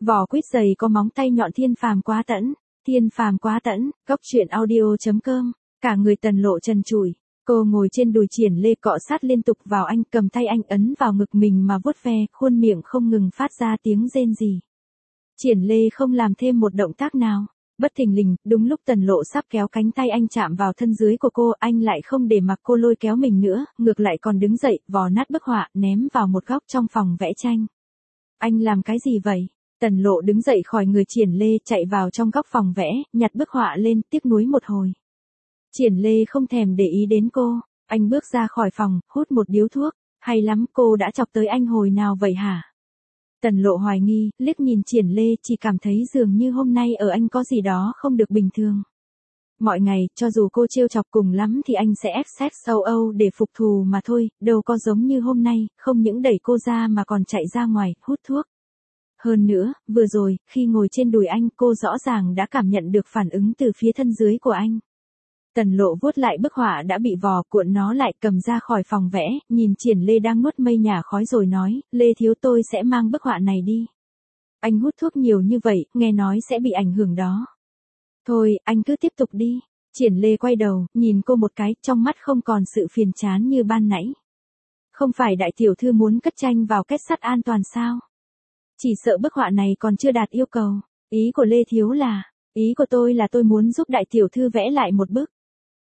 Vỏ quýt dày có móng tay nhọn thiên phàm quá tẫn. Thiên phàm quá tẫn, góc truyện audio.com. Cả người Tần Lộ trần trụi. Cô ngồi trên đùi Triển Lê cọ sát liên tục vào anh, cầm tay anh ấn vào ngực mình mà vuốt ve, khuôn miệng không ngừng phát ra tiếng rên rỉ. Triển Lê không làm thêm một động tác nào. Bất thình lình, đúng lúc Tần Lộ sắp kéo cánh tay anh chạm vào thân dưới của cô, anh lại không để mặc cô lôi kéo mình nữa, ngược lại còn đứng dậy, vò nát bức họa, ném vào một góc trong phòng vẽ tranh. Anh làm cái gì vậy? Tần Lộ đứng dậy khỏi người Triển Lê, chạy vào trong góc phòng vẽ, nhặt bức họa lên, tiếc nuối một hồi. Triển Lê không thèm để ý đến cô, anh bước ra khỏi phòng, hút một điếu thuốc. Hay lắm, cô đã chọc tới anh hồi nào vậy hả? Tần Lộ hoài nghi, liếc nhìn Triển Lê, chỉ cảm thấy dường như hôm nay ở anh có gì đó không được bình thường. Mọi ngày, cho dù cô trêu chọc cùng lắm thì anh sẽ XXOO để phục thù mà thôi, đâu có giống như hôm nay, không những đẩy cô ra mà còn chạy ra ngoài, hút thuốc. Hơn nữa, vừa rồi, khi ngồi trên đùi anh, cô rõ ràng đã cảm nhận được phản ứng từ phía thân dưới của anh. Tần Lộ vuốt lại bức họa đã bị vò, cuộn nó lại, cầm ra khỏi phòng vẽ, nhìn Triển Lê đang nuốt mây nhả khói rồi nói, Lê thiếu, tôi sẽ mang bức họa này đi. Anh hút thuốc nhiều như vậy, nghe nói sẽ bị ảnh hưởng đó. Thôi, anh cứ tiếp tục đi. Triển Lê quay đầu, nhìn cô một cái, trong mắt không còn sự phiền chán như ban nãy. Không phải đại tiểu thư muốn cất tranh vào kết sắt an toàn sao? Chỉ sợ bức họa này còn chưa đạt yêu cầu. Ý của Lê thiếu là, ý của tôi là tôi muốn giúp đại tiểu thư vẽ lại một bức.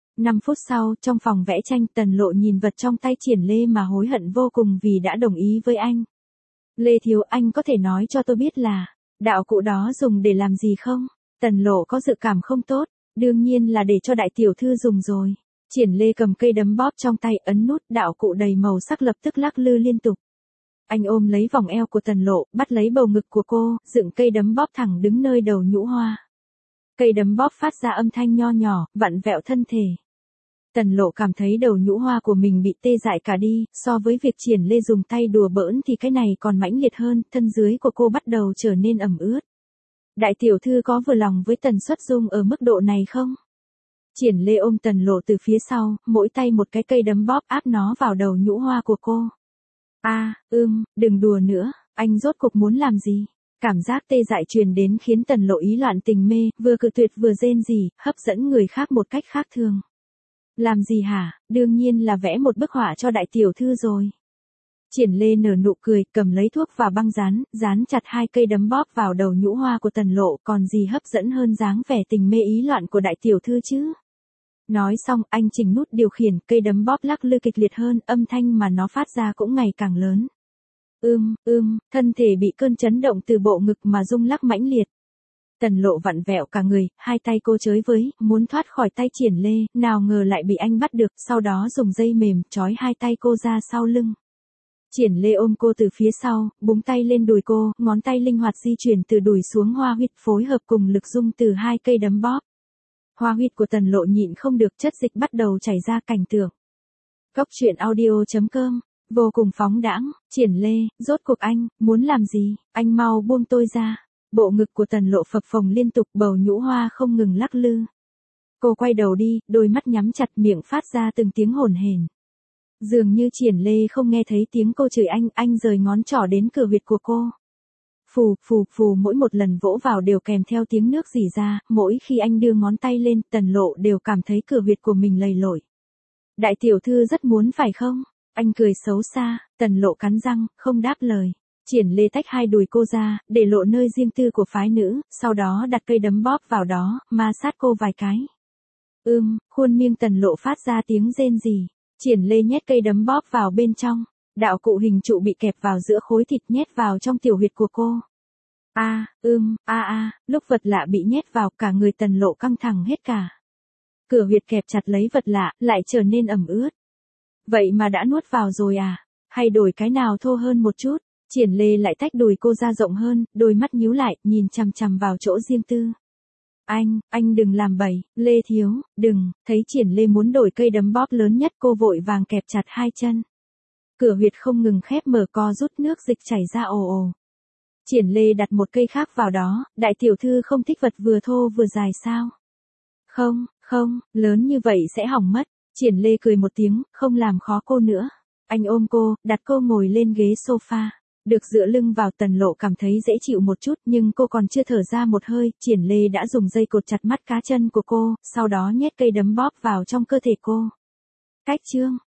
5 phút sau, trong phòng vẽ tranh, Tần Lộ nhìn vật trong tay Triển Lê mà hối hận vô cùng vì đã đồng ý với anh. Lê thiếu, anh có thể nói cho tôi biết là, đạo cụ đó dùng để làm gì không? Tần Lộ có dự cảm không tốt, đương nhiên là để cho đại tiểu thư dùng rồi. Triển Lê cầm cây đấm bóp trong tay, ấn nút, đạo cụ đầy màu sắc lập tức lắc lư liên tục. Anh ôm lấy vòng eo của Tần Lộ, bắt lấy bầu ngực của cô, dựng cây đấm bóp thẳng đứng nơi đầu nhũ hoa. Cây đấm bóp phát ra âm thanh nho nhỏ, vặn vẹo thân thể. Tần Lộ cảm thấy đầu nhũ hoa của mình bị tê dại cả đi, so với việc Triển Lê dùng tay đùa bỡn thì cái này còn mãnh liệt hơn, thân dưới của cô bắt đầu trở nên ẩm ướt. Đại tiểu thư có vừa lòng với tần suất dung ở mức độ này không? Triển Lê ôm Tần Lộ từ phía sau, mỗi tay một cái cây đấm bóp áp nó vào đầu nhũ hoa của cô. Đừng đùa nữa, anh rốt cuộc muốn làm gì? Cảm giác tê dại truyền đến khiến Tần Lộ ý loạn tình mê, vừa cự tuyệt vừa rên rỉ, hấp dẫn người khác một cách khác thường. Làm gì hả? Đương nhiên là vẽ một bức họa cho đại tiểu thư rồi. Triển Lê nở nụ cười, cầm lấy thuốc và băng dán chặt 2 cây đấm bóp vào đầu nhũ hoa của Tần Lộ, còn gì hấp dẫn hơn dáng vẻ tình mê ý loạn của đại tiểu thư chứ? Nói xong, anh chỉnh nút điều khiển, cây đấm bóp lắc lư kịch liệt hơn, âm thanh mà nó phát ra cũng ngày càng lớn. Thân thể bị cơn chấn động từ bộ ngực mà rung lắc mãnh liệt. Tần Lộ vặn vẹo cả người, hai tay cô chới với, muốn thoát khỏi tay Triển Lê, nào ngờ lại bị anh bắt được, sau đó dùng dây mềm, trói hai tay cô ra sau lưng. Triển Lê ôm cô từ phía sau, búng tay lên đùi cô, ngón tay linh hoạt di chuyển từ đùi xuống hoa huyệt, phối hợp cùng lực rung từ 2 cây đấm bóp. Hoa huyệt của Tần Lộ nhịn không được, chất dịch bắt đầu chảy ra, cảnh tượng. Góc truyện audio.com, vô cùng phóng đãng. Triển Lê, rốt cuộc anh muốn làm gì? Anh mau buông tôi ra. Bộ ngực của Tần Lộ phập phồng liên tục, bầu nhũ hoa không ngừng lắc lư. Cô quay đầu đi, đôi mắt nhắm chặt, miệng phát ra từng tiếng hổn hển. Dường như Triển Lê không nghe thấy tiếng cô chửi anh rời ngón trỏ đến cửa huyệt của cô. Phù, mỗi một lần vỗ vào đều kèm theo tiếng nước rỉ ra, mỗi khi anh đưa ngón tay lên, Tần Lộ đều cảm thấy cửa huyệt của mình lầy lội. Đại tiểu thư rất muốn phải không? Anh cười xấu xa, Tần Lộ cắn răng, không đáp lời. Triển Lê tách 2 đùi cô ra, để lộ nơi riêng tư của phái nữ, sau đó đặt cây đấm bóp vào đó, ma sát cô vài cái. Khuôn miệng Tần Lộ phát ra tiếng rên rỉ. Triển Lê nhét cây đấm bóp vào bên trong. Đạo cụ hình trụ bị kẹp vào giữa khối thịt, nhét vào trong tiểu huyệt của cô. Lúc vật lạ bị nhét vào, cả người Tần Lộ căng thẳng hết cả. Cửa huyệt kẹp chặt lấy vật lạ, lại trở nên ẩm ướt. Vậy mà đã nuốt vào rồi à? Hay đổi cái nào thô hơn một chút? Triển Lê lại tách đùi cô ra rộng hơn, đôi mắt nhíu lại, nhìn chằm chằm vào chỗ riêng tư. Anh đừng làm bậy, Lê thiếu, đừng. Thấy Triển Lê muốn đổi cây đấm bóp lớn nhất, cô vội vàng kẹp chặt 2 chân. Cửa huyệt không ngừng khép mở, co rút, nước dịch chảy ra ồ ồ. Triển Lê đặt một cây khác vào đó, đại tiểu thư không thích vật vừa thô vừa dài sao? Không, lớn như vậy sẽ hỏng mất. Triển Lê cười một tiếng, không làm khó cô nữa. Anh ôm cô, đặt cô ngồi lên ghế sofa. Được dựa lưng vào Tần Lộ cảm thấy dễ chịu một chút nhưng cô còn chưa thở ra một hơi, Triển Lê đã dùng dây cột chặt mắt cá chân của cô, sau đó nhét cây đấm bóp vào trong cơ thể cô. Cách chương